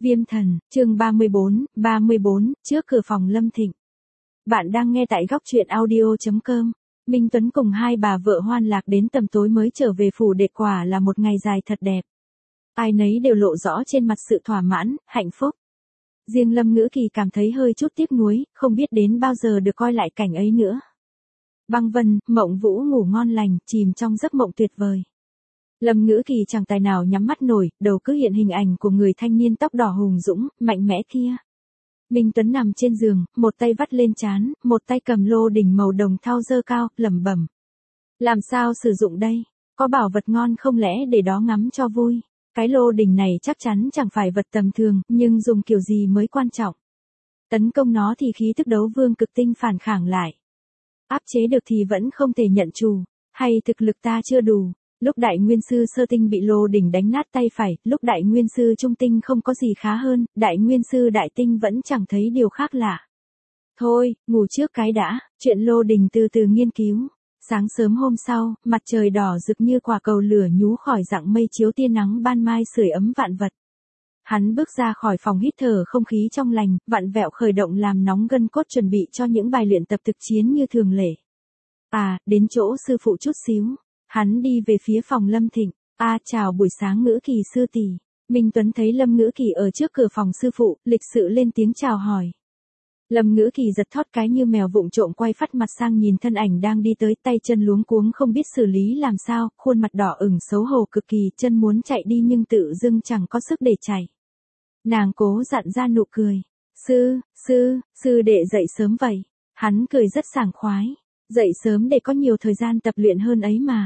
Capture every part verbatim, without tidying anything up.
Viêm thần, chương ba mươi bốn, ba mươi bốn, trước cửa phòng Lâm Thịnh. Bạn đang nghe tại góc truyện audio.com. Minh Tuấn cùng hai bà vợ hoan lạc đến tầm tối mới trở về phủ đệ, quả là một ngày dài thật đẹp. Ai nấy đều lộ rõ trên mặt sự thỏa mãn, hạnh phúc. Riêng Lâm Ngữ Kỳ cảm thấy hơi chút tiếc nuối, không biết đến bao giờ được coi lại cảnh ấy nữa. Băng Vân, Mộng Vũ ngủ ngon lành, chìm trong giấc mộng tuyệt vời. Lâm Ngữ Kỳ chẳng tài nào nhắm mắt nổi, đầu cứ hiện hình ảnh của người thanh niên tóc đỏ hùng dũng, mạnh mẽ kia. Minh Tuấn nằm trên giường, một tay vắt lên trán, một tay cầm lô đỉnh màu đồng thau dơ cao, lẩm bẩm. Làm sao sử dụng đây? Có bảo vật ngon không lẽ để đó ngắm cho vui? Cái lô đỉnh này chắc chắn chẳng phải vật tầm thường, nhưng dùng kiểu gì mới quan trọng. Tấn công nó thì khí tức đấu vương cực tinh phản kháng lại. Áp chế được thì vẫn không thể nhận chủ, hay thực lực ta chưa đủ. Lúc đại nguyên sư sơ tinh bị lô đỉnh đánh nát tay phải, lúc đại nguyên sư trung tinh không có gì khá hơn, đại nguyên sư đại tinh vẫn chẳng thấy điều khác lạ. Thôi, ngủ trước cái đã, chuyện lô đỉnh từ từ nghiên cứu. Sáng sớm hôm sau, mặt trời đỏ rực như quả cầu lửa nhú khỏi rặng mây chiếu tia nắng ban mai sưởi ấm vạn vật. Hắn bước ra khỏi phòng hít thở không khí trong lành, vặn vẹo khởi động làm nóng gân cốt chuẩn bị cho những bài luyện tập thực chiến như thường lệ. À, đến chỗ sư phụ chút xíu. Hắn đi về phía phòng Lâm Thịnh. A à, chào buổi sáng Ngữ Kỳ sư tỷ. Minh Tuấn thấy Lâm Ngữ Kỳ ở trước cửa phòng sư phụ, lịch sự lên tiếng chào hỏi. Lâm Ngữ Kỳ giật thót cái như mèo vụng trộm quay phắt mặt sang nhìn thân ảnh đang đi tới, tay chân luống cuống không biết xử lý làm sao, khuôn mặt đỏ ửng xấu hổ cực kỳ, chân muốn chạy đi nhưng tự dưng chẳng có sức để chạy. Nàng cố dặn ra nụ cười. Sư, sư, sư đệ dậy sớm vậy. Hắn cười rất sảng khoái. Dậy sớm để có nhiều thời gian tập luyện hơn ấy mà.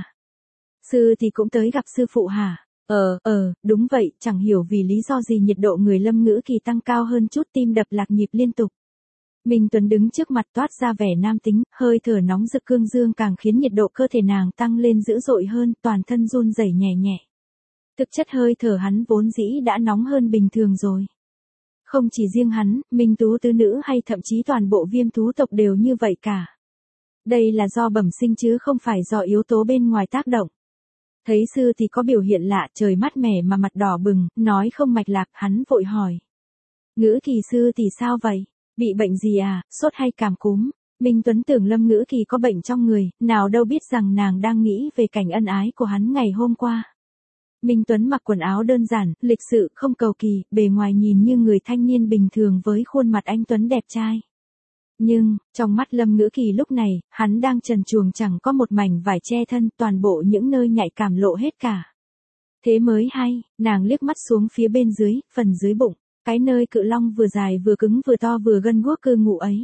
Sư thì cũng tới gặp sư phụ hả? Ờ, ờ, đúng vậy, chẳng hiểu vì lý do gì nhiệt độ người Lâm Ngữ Kỳ tăng cao hơn chút, tim đập lạc nhịp liên tục. Minh Tuấn đứng trước mặt toát ra vẻ nam tính, hơi thở nóng rực cương dương càng khiến nhiệt độ cơ thể nàng tăng lên dữ dội hơn, toàn thân run rẩy nhẹ nhẹ. Thực chất hơi thở hắn vốn dĩ đã nóng hơn bình thường rồi. Không chỉ riêng hắn, Minh Tú tứ nữ hay thậm chí toàn bộ Viêm thú tộc đều như vậy cả. Đây là do bẩm sinh chứ không phải do yếu tố bên ngoài tác động. Thấy sư thì có biểu hiện lạ, trời mát mẻ mà mặt đỏ bừng, nói không mạch lạc, hắn vội hỏi. Ngữ Kỳ sư thì sao vậy? Bị bệnh gì à, sốt hay cảm cúm? Minh Tuấn tưởng Lâm Ngữ Kỳ có bệnh trong người, nào đâu biết rằng nàng đang nghĩ về cảnh ân ái của hắn ngày hôm qua. Minh Tuấn mặc quần áo đơn giản, lịch sự, không cầu kỳ, bề ngoài nhìn như người thanh niên bình thường với khuôn mặt anh Tuấn đẹp trai. Nhưng, trong mắt Lâm Ngữ Kỳ lúc này, hắn đang trần truồng chẳng có một mảnh vải che thân, toàn bộ những nơi nhạy cảm lộ hết cả. Thế mới hay, nàng liếc mắt xuống phía bên dưới, phần dưới bụng, cái nơi cự long vừa dài vừa cứng vừa to vừa gân guốc cư ngụ ấy.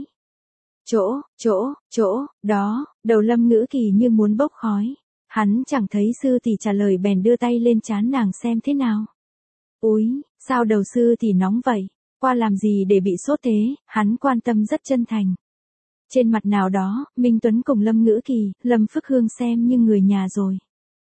Chỗ, chỗ, chỗ, đó, đầu Lâm Ngữ Kỳ như muốn bốc khói. Hắn chẳng thấy sư tỷ trả lời bèn đưa tay lên trán nàng xem thế nào. Úi, sao đầu sư tỷ nóng vậy? Qua làm gì để bị sốt thế? Hắn quan tâm rất chân thành. Trên mặt nào đó, Minh Tuấn cùng Lâm Ngữ Kỳ, Lâm Phước Hương xem như người nhà rồi.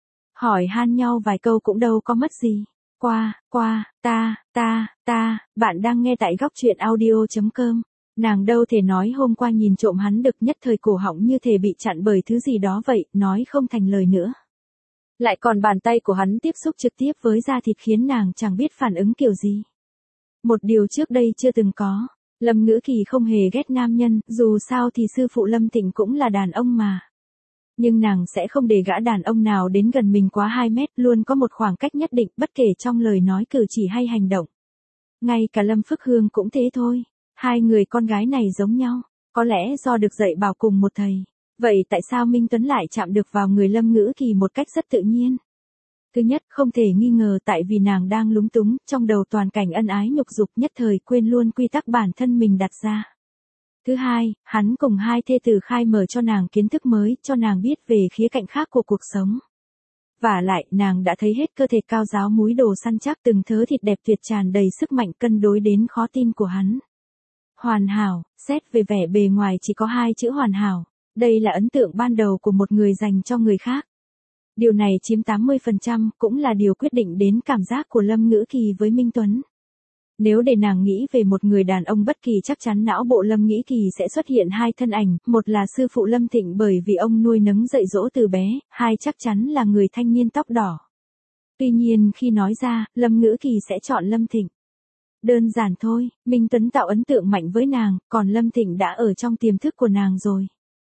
Hỏi han nhau vài câu cũng đâu có mất gì. Qua, qua, ta, ta, ta, bạn đang nghe tại góc truyện audio.com. Nàng đâu thể nói hôm qua nhìn trộm hắn được, nhất thời cổ họng như thể bị chặn bởi thứ gì đó vậy, nói không thành lời nữa. Lại còn bàn tay của hắn tiếp xúc trực tiếp với da thịt khiến nàng chẳng biết phản ứng kiểu gì. Một điều trước đây chưa từng có. Lâm Ngữ Kỳ không hề ghét nam nhân, dù sao thì sư phụ Lâm Thịnh cũng là đàn ông mà. Nhưng nàng sẽ không để gã đàn ông nào đến gần mình quá hai mét, luôn có một khoảng cách nhất định, bất kể trong lời nói cử chỉ hay hành động. Ngay cả Lâm Phước Hương cũng thế thôi. Hai người con gái này giống nhau, có lẽ do được dạy bảo cùng một thầy. Vậy tại sao Minh Tuấn lại chạm được vào người Lâm Ngữ Kỳ một cách rất tự nhiên? Thứ nhất, không thể nghi ngờ tại vì nàng đang lúng túng, trong đầu toàn cảnh ân ái nhục dục, nhất thời quên luôn quy tắc bản thân mình đặt ra. Thứ hai, hắn cùng hai thê tử khai mở cho nàng kiến thức mới, cho nàng biết về khía cạnh khác của cuộc sống. Vả lại, nàng đã thấy hết cơ thể cao ráo múi đồ săn chắc, từng thớ thịt đẹp tuyệt tràn đầy sức mạnh cân đối đến khó tin của hắn. Hoàn hảo, xét về vẻ bề ngoài chỉ có hai chữ hoàn hảo. Đây là ấn tượng ban đầu của một người dành cho người khác. Điều này chiếm tám mươi phần trăm, cũng là điều quyết định đến cảm giác của Lâm Ngữ Kỳ với Minh Tuấn. Nếu để nàng nghĩ về một người đàn ông bất kỳ chắc chắn não bộ Lâm Ngữ Kỳ sẽ xuất hiện hai thân ảnh, một là sư phụ Lâm Thịnh bởi vì ông nuôi nấng dạy dỗ từ bé, hai chắc chắn là người thanh niên tóc đỏ. Tuy nhiên khi nói ra, Lâm Ngữ Kỳ sẽ chọn Lâm Thịnh. Đơn giản thôi, Minh Tuấn tạo ấn tượng mạnh với nàng, còn Lâm Thịnh đã ở trong tiềm thức của nàng rồi.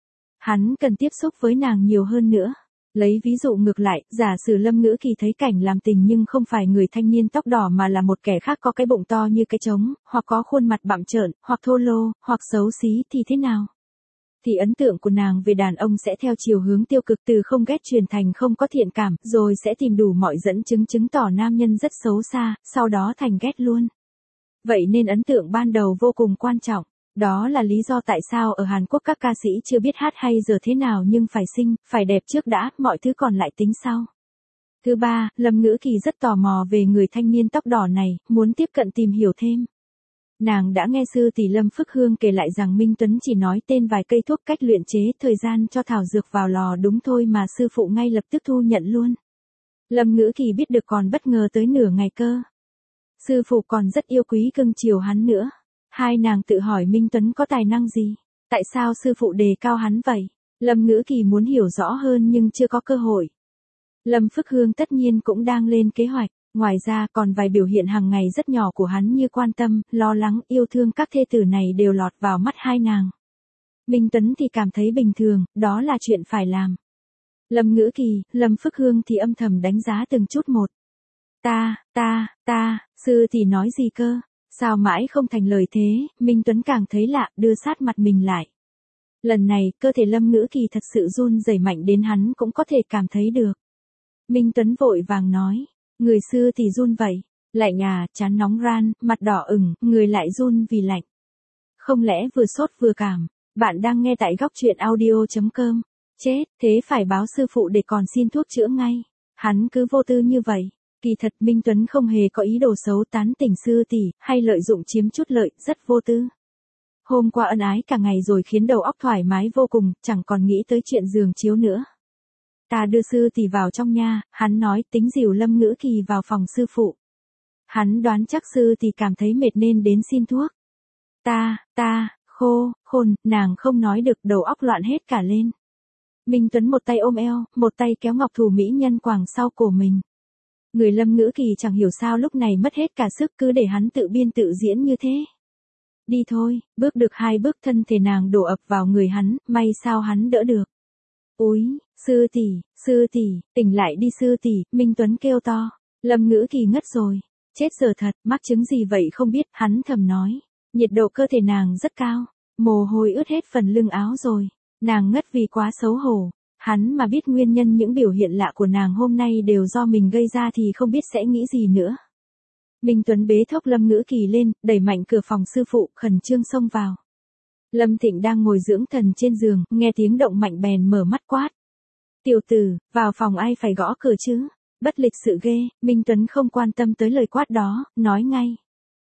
Hắn cần tiếp xúc với nàng nhiều hơn nữa. Lấy ví dụ ngược lại, giả sử Lâm Ngữ Kỳ thấy cảnh làm tình nhưng không phải người thanh niên tóc đỏ mà là một kẻ khác có cái bụng to như cái trống, hoặc có khuôn mặt bặm trợn, hoặc thô lô, hoặc xấu xí thì thế nào? Thì ấn tượng của nàng về đàn ông sẽ theo chiều hướng tiêu cực, từ không ghét truyền thành không có thiện cảm, rồi sẽ tìm đủ mọi dẫn chứng chứng tỏ nam nhân rất xấu xa, sau đó thành ghét luôn. Vậy nên ấn tượng ban đầu vô cùng quan trọng. Đó là lý do tại sao ở Hàn Quốc các ca sĩ chưa biết hát hay giờ thế nào nhưng phải xinh, phải đẹp trước đã, mọi thứ còn lại tính sau. Thứ ba, Lâm Ngữ Kỳ rất tò mò về người thanh niên tóc đỏ này, muốn tiếp cận tìm hiểu thêm. Nàng đã nghe sư tỷ Lâm Phức Hương kể lại rằng Minh Tuấn chỉ nói tên vài cây thuốc cách luyện chế thời gian cho thảo dược vào lò đúng thôi mà sư phụ ngay lập tức thu nhận luôn. Lâm Ngữ Kỳ biết được còn bất ngờ tới nửa ngày cơ. Sư phụ còn rất yêu quý cưng chiều hắn nữa. Hai nàng tự hỏi Minh Tuấn có tài năng gì? Tại sao sư phụ đề cao hắn vậy? Lâm Ngữ Kỳ muốn hiểu rõ hơn nhưng chưa có cơ hội. Lâm Phức Hương tất nhiên cũng đang lên kế hoạch. Ngoài ra còn vài biểu hiện hàng ngày rất nhỏ của hắn như quan tâm, lo lắng, yêu thương các thê tử này đều lọt vào mắt hai nàng. Minh Tuấn thì cảm thấy bình thường, đó là chuyện phải làm. Lâm Ngữ Kỳ, Lâm Phức Hương thì âm thầm đánh giá từng chút một. Ta, ta, ta, sư thì nói gì cơ? Sao mãi không thành lời thế? Minh Tuấn càng thấy lạ, đưa sát mặt mình lại. Lần này, cơ thể Lâm Ngữ Kỳ thật sự run rẩy mạnh đến hắn cũng có thể cảm thấy được. Minh Tuấn vội vàng nói, người xưa thì run vậy, lạnh à, chán nóng ran, mặt đỏ ửng, người lại run vì lạnh. Không lẽ vừa sốt vừa cảm? Bạn đang nghe tại góc truyện audio chấm com. Chết, thế phải báo sư phụ để còn xin thuốc chữa ngay. Hắn cứ vô tư như vậy. Kỳ thật Minh Tuấn không hề có ý đồ xấu tán tỉnh sư tỷ, hay lợi dụng chiếm chút lợi, rất vô tư. Hôm qua ân ái cả ngày rồi khiến đầu óc thoải mái vô cùng, chẳng còn nghĩ tới chuyện giường chiếu nữa. Ta đưa sư tỷ vào trong nha, hắn nói tính dìu Lâm Ngữ Kỳ vào phòng sư phụ. Hắn đoán chắc sư tỷ cảm thấy mệt nên đến xin thuốc. Ta, ta, khô, khôn, nàng không nói được, đầu óc loạn hết cả lên. Minh Tuấn một tay ôm eo, một tay kéo ngọc thủ mỹ nhân quàng sau cổ mình. Người Lâm Ngữ Kỳ chẳng hiểu sao lúc này mất hết cả sức, cứ để hắn tự biên tự diễn như thế. Đi thôi, bước được hai bước thân thể nàng đổ ập vào người hắn, may sao hắn đỡ được. Úi, sư tỷ, sư tỷ, tỉnh lại đi sư tỷ, Minh Tuấn kêu to. Lâm Ngữ Kỳ ngất rồi. Chết giờ thật, mắc chứng gì vậy không biết, hắn thầm nói. Nhiệt độ cơ thể nàng rất cao, mồ hôi ướt hết phần lưng áo rồi. Nàng ngất vì quá xấu hổ. Hắn mà biết nguyên nhân những biểu hiện lạ của nàng hôm nay đều do mình gây ra thì không biết sẽ nghĩ gì nữa. Minh Tuấn bế thốc Lâm Ngữ Kỳ lên, đẩy mạnh cửa phòng sư phụ, khẩn trương xông vào. Lâm Thịnh đang ngồi dưỡng thần trên giường, nghe tiếng động mạnh bèn mở mắt quát. Tiểu tử, vào phòng ai phải gõ cửa chứ? Bất lịch sự ghê, Minh Tuấn không quan tâm tới lời quát đó, nói ngay.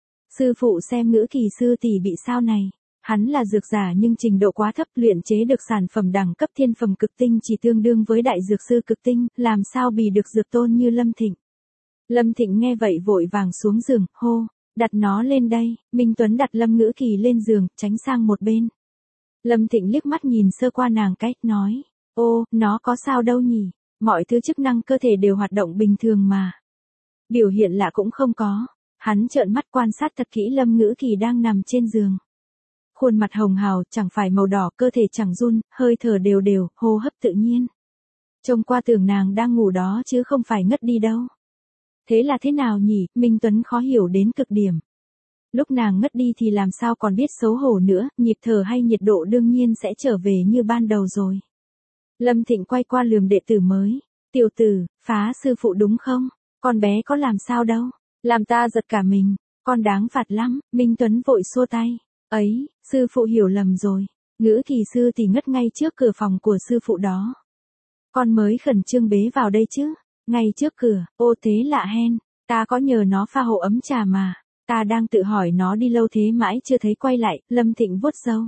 Sư phụ xem Ngữ Kỳ sư tỷ bị sao này. Hắn là dược giả nhưng trình độ quá thấp, luyện chế được sản phẩm đẳng cấp thiên phẩm cực tinh chỉ tương đương với đại dược sư cực tinh, làm sao bì được dược tôn như Lâm Thịnh. Lâm Thịnh nghe vậy vội vàng xuống giường, hô, đặt nó lên đây. Minh Tuấn đặt Lâm Ngữ Kỳ lên giường, tránh sang một bên. Lâm Thịnh liếc mắt nhìn sơ qua nàng cách, nói, ô, nó có sao đâu nhỉ, mọi thứ chức năng cơ thể đều hoạt động bình thường mà. Biểu hiện lạ cũng không có. Hắn trợn mắt quan sát thật kỹ Lâm Ngữ Kỳ đang nằm trên giường. Khuôn mặt hồng hào, chẳng phải màu đỏ, cơ thể chẳng run, hơi thở đều đều, hô hấp tự nhiên. Trông qua tưởng nàng đang ngủ đó chứ không phải ngất đi đâu. Thế là thế nào nhỉ, Minh Tuấn khó hiểu đến cực điểm. Lúc nàng ngất đi thì làm sao còn biết xấu hổ nữa, nhịp thở hay nhiệt độ đương nhiên sẽ trở về như ban đầu rồi. Lâm Thịnh quay qua lườm đệ tử mới. Tiểu tử, phá sư phụ đúng không? Con bé có làm sao đâu. Làm ta giật cả mình. Con đáng phạt lắm. Minh Tuấn vội xua tay. Ấy, sư phụ hiểu lầm rồi. Ngữ Kỳ sư thì ngất ngay trước cửa phòng của sư phụ đó. Con mới khẩn trương bế vào đây chứ. Ngay trước cửa, ô thế lạ hen. Ta có nhờ nó pha hộ ấm trà mà. Ta đang tự hỏi nó đi lâu thế mãi chưa thấy quay lại. Lâm Thịnh vuốt râu.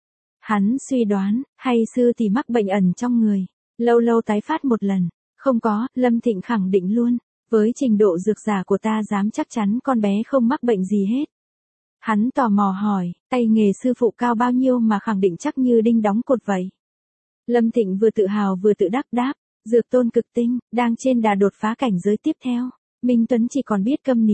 Hắn suy đoán, hay sư thì mắc bệnh ẩn trong người. Lâu lâu tái phát một lần. Không có, Lâm Thịnh khẳng định luôn. Với trình độ dược giả của ta dám chắc chắn con bé không mắc bệnh gì hết. Hắn tò mò hỏi, tay nghề sư phụ cao bao nhiêu mà khẳng định chắc như đinh đóng cột vậy. Lâm Thịnh vừa tự hào vừa tự đắc đáp, dược tôn cực tinh, đang trên đà đột phá cảnh giới tiếp theo. Minh Tuấn chỉ còn biết câm nín.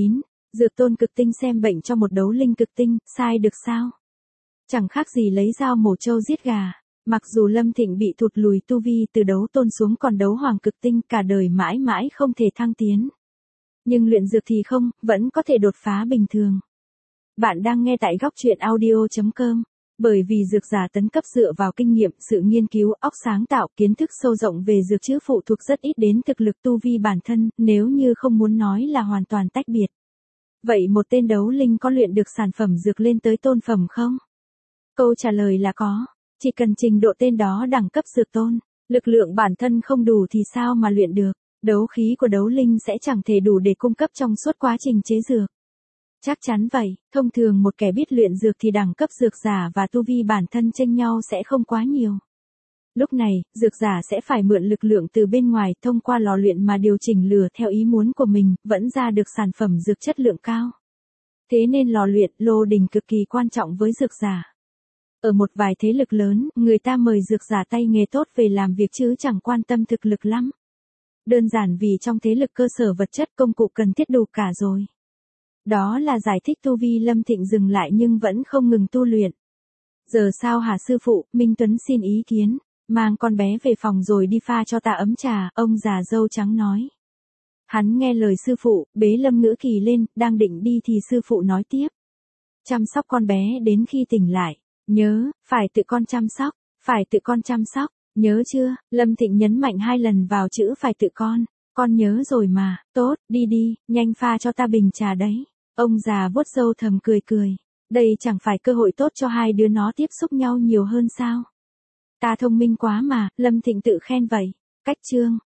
Dược tôn cực tinh xem bệnh cho một đấu linh cực tinh, sai được sao? Chẳng khác gì lấy dao mổ trâu giết gà. Mặc dù Lâm Thịnh bị thụt lùi tu vi từ đấu tôn xuống còn đấu hoàng cực tinh cả đời mãi mãi không thể thăng tiến. Nhưng luyện dược thì không, vẫn có thể đột phá bình thường. Bạn đang nghe tại góc truyện audio chấm com. Bởi vì dược giả tấn cấp dựa vào kinh nghiệm, sự nghiên cứu, óc sáng tạo, kiến thức sâu rộng về dược chữa phụ thuộc rất ít đến thực lực tu vi bản thân, nếu như không muốn nói là hoàn toàn tách biệt. Vậy một tên đấu linh có luyện được sản phẩm dược lên tới tôn phẩm không? Câu trả lời là có. Chỉ cần trình độ tên đó đẳng cấp dược tôn, lực lượng bản thân không đủ thì sao mà luyện được, đấu khí của đấu linh sẽ chẳng thể đủ để cung cấp trong suốt quá trình chế dược. Chắc chắn vậy, thông thường một kẻ biết luyện dược thì đẳng cấp dược giả và tu vi bản thân chênh nhau sẽ không quá nhiều. Lúc này, dược giả sẽ phải mượn lực lượng từ bên ngoài thông qua lò luyện mà điều chỉnh lửa theo ý muốn của mình, vẫn ra được sản phẩm dược chất lượng cao. Thế nên lò luyện, lô đình cực kỳ quan trọng với dược giả. Ở một vài thế lực lớn, người ta mời dược giả tay nghề tốt về làm việc chứ chẳng quan tâm thực lực lắm. Đơn giản vì trong thế lực cơ sở vật chất công cụ cần thiết đủ cả rồi. Đó là giải thích tu vi Lâm Thịnh dừng lại nhưng vẫn không ngừng tu luyện. Giờ sao hả sư phụ? Minh Tuấn xin ý kiến. Mang con bé về phòng rồi đi pha cho ta ấm trà, ông già râu trắng nói. Hắn nghe lời sư phụ, bế Lâm Ngữ Kỳ lên, đang định đi thì sư phụ nói tiếp. Chăm sóc con bé đến khi tỉnh lại. Nhớ, phải tự con chăm sóc, phải tự con chăm sóc, nhớ chưa? Lâm Thịnh nhấn mạnh hai lần vào chữ phải tự con. Con nhớ rồi mà, tốt, đi đi, nhanh pha cho ta bình trà đấy. Ông già vuốt râu thầm cười cười. Đây chẳng phải cơ hội tốt cho hai đứa nó tiếp xúc nhau nhiều hơn sao? Ta thông minh quá mà, Lâm Thịnh tự khen vậy. Cách chương.